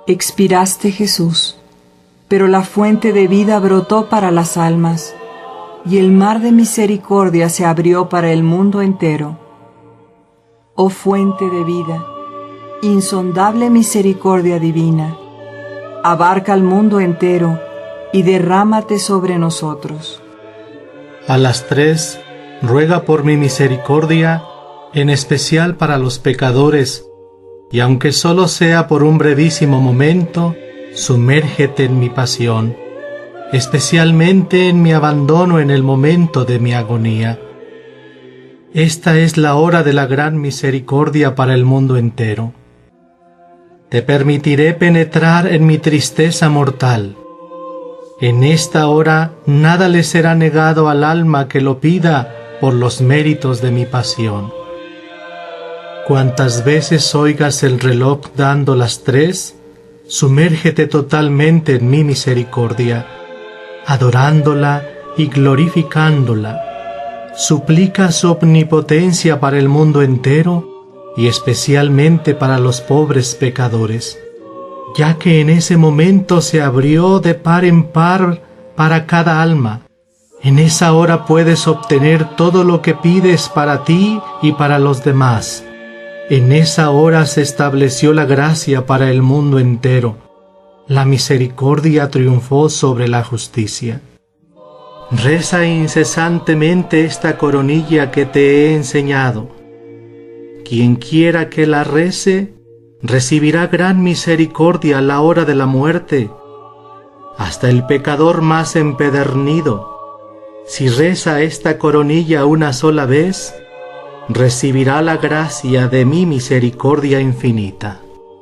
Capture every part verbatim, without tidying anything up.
Expiraste, Jesús, pero la fuente de vida brotó para las almas, y el mar de misericordia se abrió para el mundo entero. Oh fuente de vida, insondable misericordia divina, abarca el mundo entero y derrámate sobre nosotros. A las tres, ruega por mi misericordia, en especial para los pecadores, y aunque solo sea por un brevísimo momento, sumérgete en mi pasión, especialmente en mi abandono en el momento de mi agonía. Esta es la hora de la gran misericordia para el mundo entero. Te permitiré penetrar en mi tristeza mortal. En esta hora nada le será negado al alma que lo pida por los méritos de mi pasión. Cuantas veces oigas el reloj dando las tres, sumérgete totalmente en mi misericordia, adorándola y glorificándola. Suplica su omnipotencia para el mundo entero y especialmente para los pobres pecadores, ya que en ese momento se abrió de par en par para cada alma. En esa hora puedes obtener todo lo que pides para ti y para los demás. En esa hora se estableció la gracia para el mundo entero. La misericordia triunfó sobre la justicia. Reza incesantemente esta coronilla que te he enseñado. Quien quiera que la rece, recibirá gran misericordia a la hora de la muerte, hasta el pecador más empedernido. Si reza esta coronilla una sola vez, recibirá la gracia de mi misericordia infinita.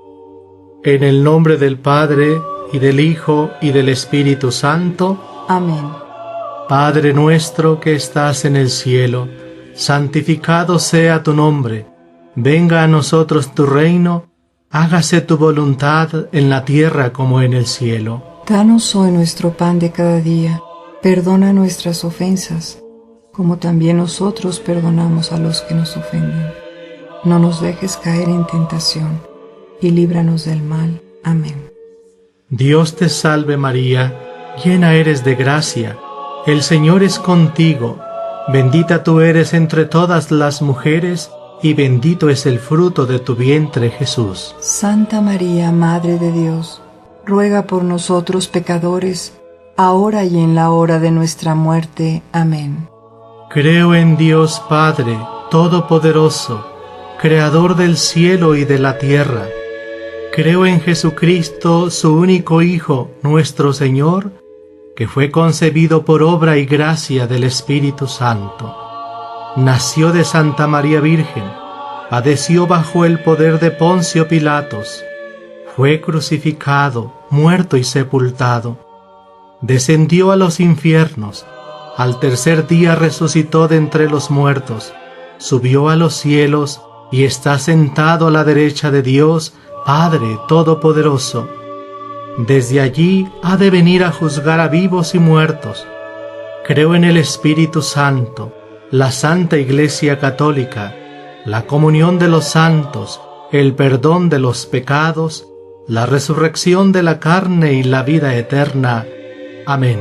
En el nombre del Padre, y del Hijo, y del Espíritu Santo. Amén. Padre nuestro que estás en el cielo, santificado sea tu nombre. Venga a nosotros tu reino, hágase tu voluntad en la tierra como en el cielo. Danos hoy nuestro pan de cada día, perdona nuestras ofensas, como también nosotros perdonamos a los que nos ofenden. No nos dejes caer en tentación, y líbranos del mal. Amén. Dios te salve María, llena eres de gracia, el Señor es contigo, bendita tú eres entre todas las mujeres, y bendito es el fruto de tu vientre, Jesús. Santa María, Madre de Dios, ruega por nosotros pecadores, ahora y en la hora de nuestra muerte. Amén. Creo en Dios Padre Todopoderoso, Creador del cielo y de la tierra. Creo en Jesucristo, su único Hijo, nuestro Señor, que fue concebido por obra y gracia del Espíritu Santo. Nació de Santa María Virgen, padeció bajo el poder de Poncio Pilatos, fue crucificado, muerto y sepultado. Descendió a los infiernos, al tercer día resucitó de entre los muertos, subió a los cielos y está sentado a la derecha de Dios, Padre Todopoderoso. Desde allí ha de venir a juzgar a vivos y muertos. Creo en el Espíritu Santo, la Santa Iglesia Católica, la comunión de los santos, el perdón de los pecados, la resurrección de la carne y la vida eterna. Amén.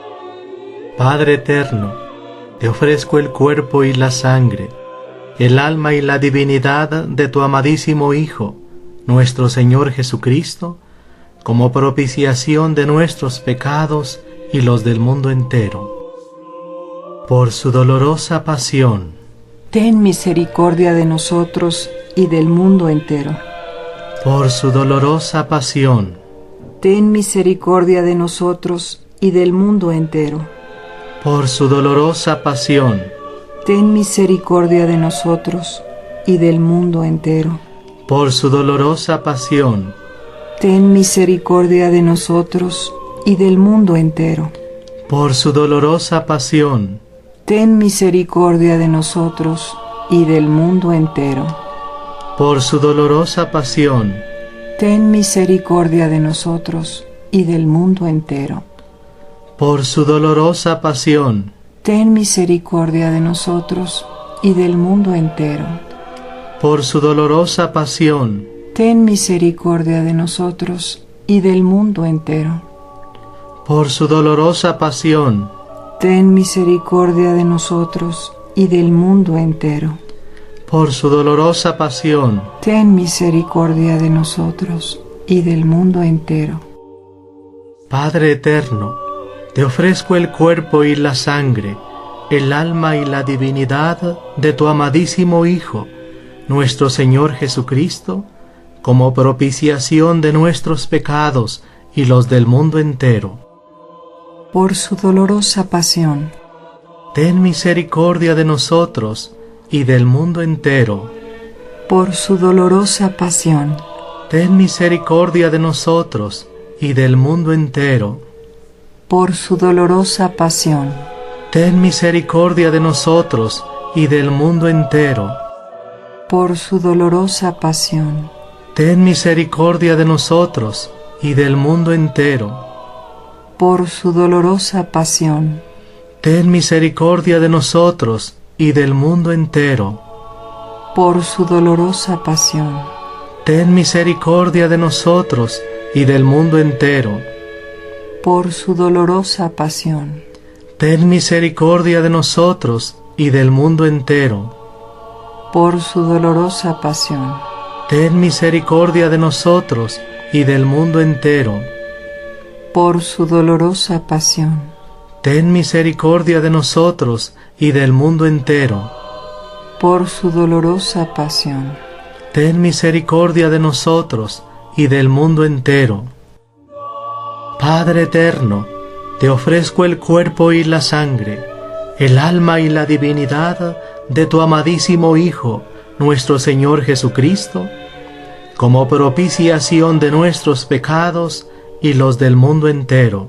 Padre eterno, te ofrezco el cuerpo y la sangre, el alma y la divinidad de tu amadísimo Hijo, nuestro Señor Jesucristo, como propiciación de nuestros pecados y los del mundo entero. Por su dolorosa pasión, ten misericordia de nosotros y del mundo entero. Por su dolorosa pasión, ten misericordia de nosotros y del mundo entero. Por su dolorosa pasión, ten misericordia de nosotros y del mundo entero. Por su dolorosa pasión, ten misericordia de nosotros y del mundo entero. Por su dolorosa pasión, ten misericordia de nosotros y del mundo entero. Por su dolorosa pasión, ten misericordia de nosotros y del mundo entero. Por su dolorosa pasión, ten misericordia de nosotros y del mundo entero. Por su dolorosa pasión, ten misericordia de nosotros y del mundo entero. Por su dolorosa pasión, ten misericordia de nosotros y del mundo entero. por su dolorosa pasión, ten misericordia de nosotros y del mundo entero. Padre eterno, te ofrezco el cuerpo y la sangre, el alma y la divinidad de tu amadísimo Hijo, nuestro Señor Jesucristo, como propiciación de nuestros pecados y los del mundo entero. Por su dolorosa pasión, ten misericordia de nosotros y del mundo entero. por su dolorosa pasión, Ten misericordia de nosotros y del mundo entero. por su dolorosa pasión, Ten misericordia de nosotros y del mundo entero. por su dolorosa pasión, Ten misericordia de nosotros y del mundo entero. por su dolorosa pasión, Ten misericordia de nosotros y del mundo entero. por su dolorosa pasión, Ten misericordia de nosotros y del mundo entero. por su dolorosa pasión, Ten misericordia de nosotros y del mundo entero. por su dolorosa pasión, Ten misericordia de nosotros y del mundo entero. por su dolorosa pasión, Ten misericordia de nosotros y del mundo entero. por su dolorosa pasión, Ten misericordia de nosotros y del mundo entero. Padre eterno, te ofrezco el cuerpo y la sangre, el alma y la divinidad de tu amadísimo Hijo, nuestro Señor Jesucristo, como propiciación de nuestros pecados y los del mundo entero.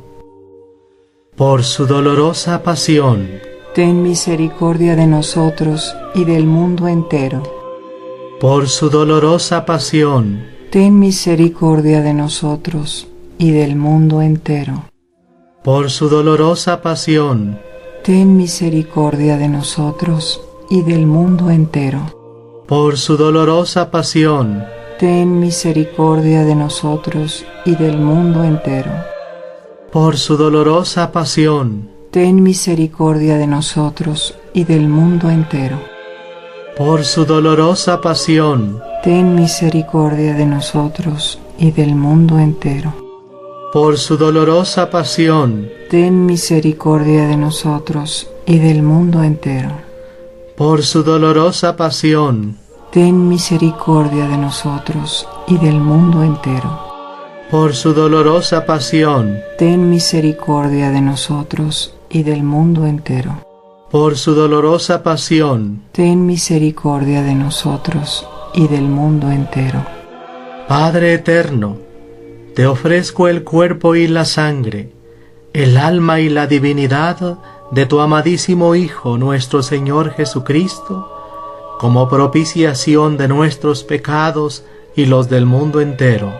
Por su dolorosa pasión, ten misericordia de nosotros y del mundo entero. por su dolorosa pasión, Ten misericordia de nosotros y del mundo entero. por su dolorosa pasión, Ten misericordia de nosotros y del mundo entero. por su dolorosa pasión, Ten misericordia de nosotros y del mundo entero. por su dolorosa pasión, Ten misericordia de nosotros y del mundo entero. por su dolorosa pasión, Ten misericordia de nosotros y del mundo entero. por su dolorosa pasión, Ten misericordia de nosotros y del mundo entero. por su dolorosa pasión, Ten misericordia de nosotros y del mundo entero. por su dolorosa pasión, Ten misericordia de nosotros y del mundo entero. por su dolorosa pasión. Ten misericordia de nosotros y del mundo entero. Padre eterno, te ofrezco el cuerpo y la sangre, el alma y la divinidad de tu amadísimo Hijo, nuestro Señor Jesucristo, como propiciación de nuestros pecados y los del mundo entero.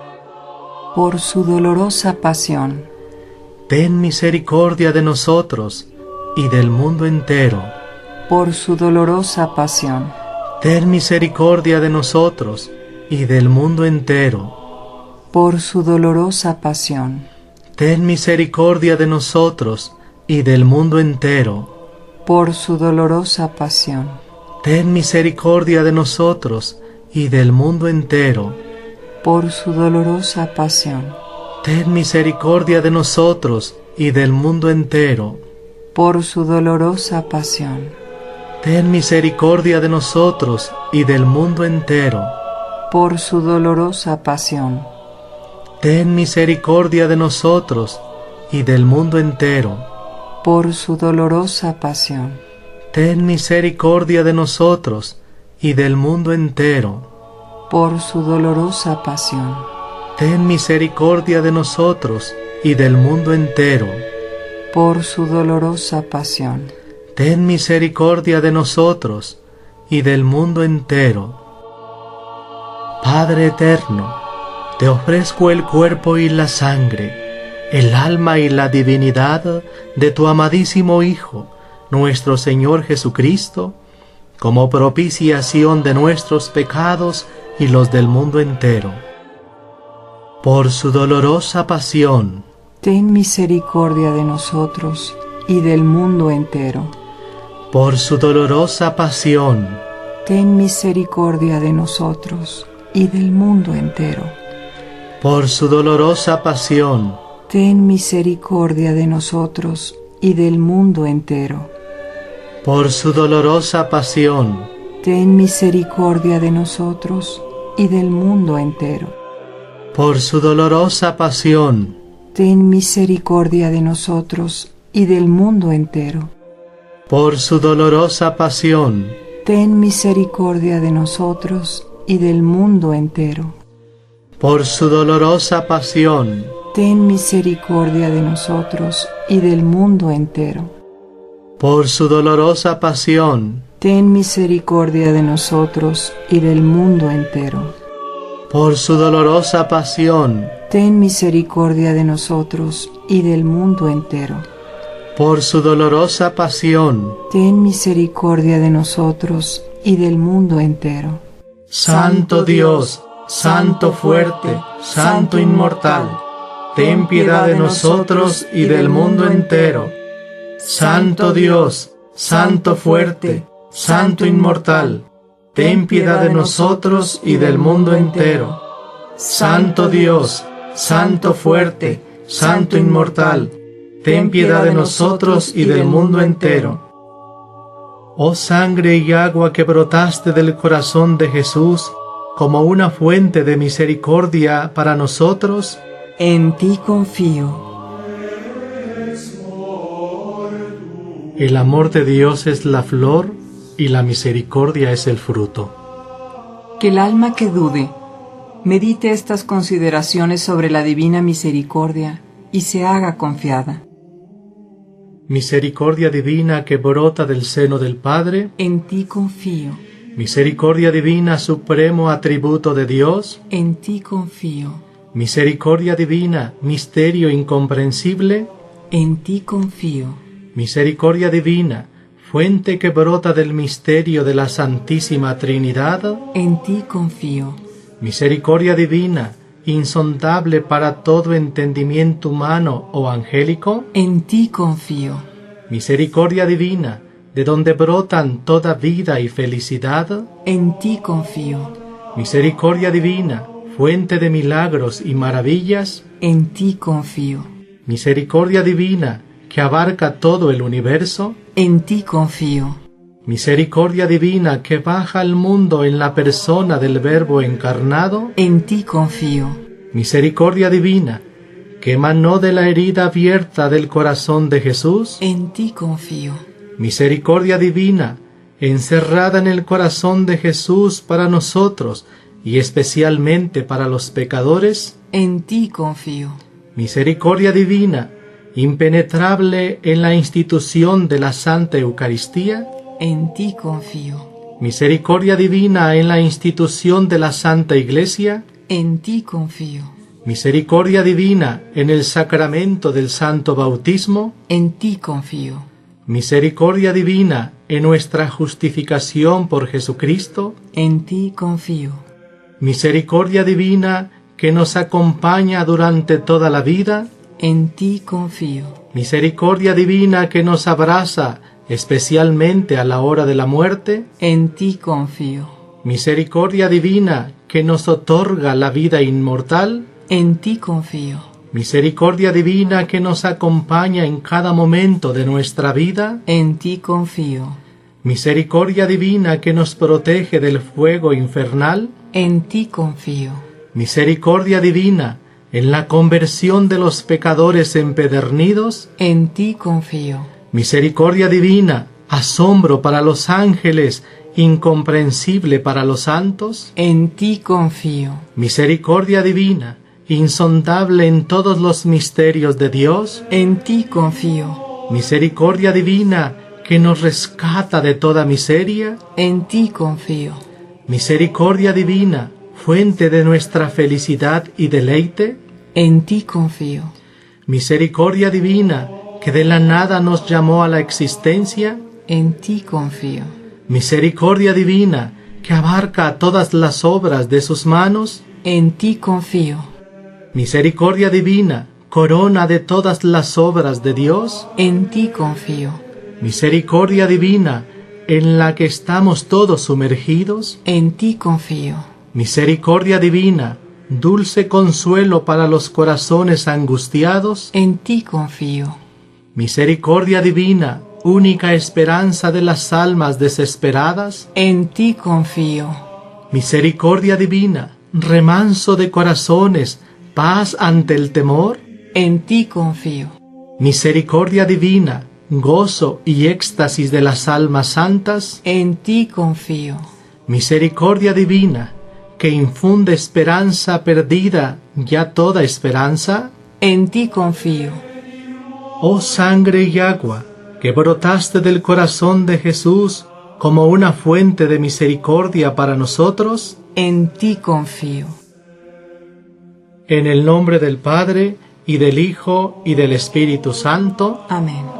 Por su dolorosa pasión, Ten misericordia de nosotros y del mundo entero. por su dolorosa pasión, Ten misericordia de nosotros y del mundo entero. por su dolorosa pasión, Ten misericordia de nosotros y del mundo entero. por su dolorosa pasión, Ten misericordia de nosotros y del mundo entero. por su dolorosa pasión, Ten misericordia de nosotros y del mundo entero. por su dolorosa pasión, Ten misericordia de nosotros y del mundo entero. por su dolorosa pasión, Ten misericordia de nosotros y del mundo entero. por su dolorosa pasión, Ten misericordia de nosotros y del mundo entero. por su dolorosa pasión, Ten misericordia de nosotros y del mundo entero. por su dolorosa pasión, Ten misericordia de nosotros y del mundo entero. Padre eterno, te ofrezco el cuerpo y la sangre, el alma y la divinidad de tu amadísimo Hijo, nuestro Señor Jesucristo, como propiciación de nuestros pecados y los del mundo entero. por su dolorosa pasión, ten misericordia de nosotros y del mundo entero. por su dolorosa pasión, Ten misericordia de nosotros y del mundo entero. por su dolorosa pasión, Ten misericordia de nosotros y del mundo entero. por su dolorosa pasión, Ten misericordia de nosotros y del mundo entero. por su dolorosa pasión, Ten misericordia de nosotros y del mundo entero. por su dolorosa pasión, Ten misericordia de nosotros y del mundo entero. por su dolorosa pasión, Ten misericordia de nosotros y del mundo entero. por su dolorosa pasión, Ten misericordia de nosotros y del mundo entero. por su dolorosa pasión, Ten misericordia de nosotros y del mundo entero. por su dolorosa pasión, Ten misericordia de nosotros y del mundo entero. Santo Dios, Santo fuerte, Santo inmortal, ten piedad de nosotros y del mundo entero. Santo Dios, Santo fuerte, Santo inmortal, ten piedad de nosotros y del mundo entero. Santo Dios, Santo fuerte, Santo inmortal, ten piedad de nosotros y del mundo entero. Oh sangre y agua que brotaste del corazón de Jesús como una fuente de misericordia para nosotros, En ti confío. el amor de Dios es la flor y la misericordia es el fruto. Que el alma que dude medite estas consideraciones sobre la divina misericordia y se haga confiada. Misericordia divina que brota del seno del Padre, En ti confío. misericordia divina supremo atributo de Dios, En ti confío. misericordia divina misterio incomprensible, En ti confío. misericordia divina fuente que brota del misterio de la Santísima Trinidad, En ti confío. misericordia divina insondable para todo entendimiento humano o angélico, En ti confío. misericordia divina de donde brotan toda vida y felicidad, En ti confío. misericordia divina fuente de milagros y maravillas, En ti confío. misericordia divina que abarca todo el universo, En ti confío. misericordia divina que baja al mundo en la persona del Verbo encarnado, En ti confío. misericordia divina que emanó de la herida abierta del corazón de Jesús, En ti confío. misericordia divina encerrada en el corazón de Jesús para nosotros y especialmente para los pecadores, En ti confío. misericordia divina impenetrable en la institución de la Santa Eucaristía, En ti confío. misericordia divina en la institución de la Santa Iglesia, En ti confío. misericordia divina en el sacramento del Santo Bautismo, En ti confío. misericordia divina en nuestra justificación por Jesucristo, En ti confío. misericordia divina que nos acompaña durante toda la vida, En ti confío. misericordia divina que nos abraza especialmente a la hora de la muerte, En ti confío. misericordia divina que nos otorga la vida inmortal, En ti confío. misericordia divina que nos acompaña en cada momento de nuestra vida, En ti confío. misericordia divina que nos protege del fuego infernal, En ti confío. misericordia divina en la conversión de los pecadores empedernidos, En ti confío. misericordia divina, asombro para los ángeles, incomprensible para los santos, En ti confío. misericordia divina, insondable en todos los misterios de Dios, En ti confío. misericordia divina que nos rescata de toda miseria, En ti confío. misericordia divina, fuente de nuestra felicidad y deleite, En ti confío. misericordia divina que de la nada nos llamó a la existencia, En ti confío. misericordia divina que abarca todas las obras de sus manos, En ti confío. Misericordia divina, corona de todas las obras de Dios, en ti confío. misericordia divina, en la que estamos todos sumergidos, En ti confío. misericordia divina, dulce consuelo para los corazones angustiados, En ti confío. misericordia divina, única esperanza de las almas desesperadas, En ti confío. misericordia divina, remanso de corazones, paz ante el temor, En ti confío. misericordia divina, gozo y éxtasis de las almas santas, En ti confío. misericordia divina, que infunde esperanza perdida, ya toda esperanza, En ti confío. oh sangre y agua, que brotaste del corazón de Jesús como una fuente de misericordia para nosotros, En ti confío. en el nombre del Padre, y del Hijo, y del Espíritu Santo. Amén.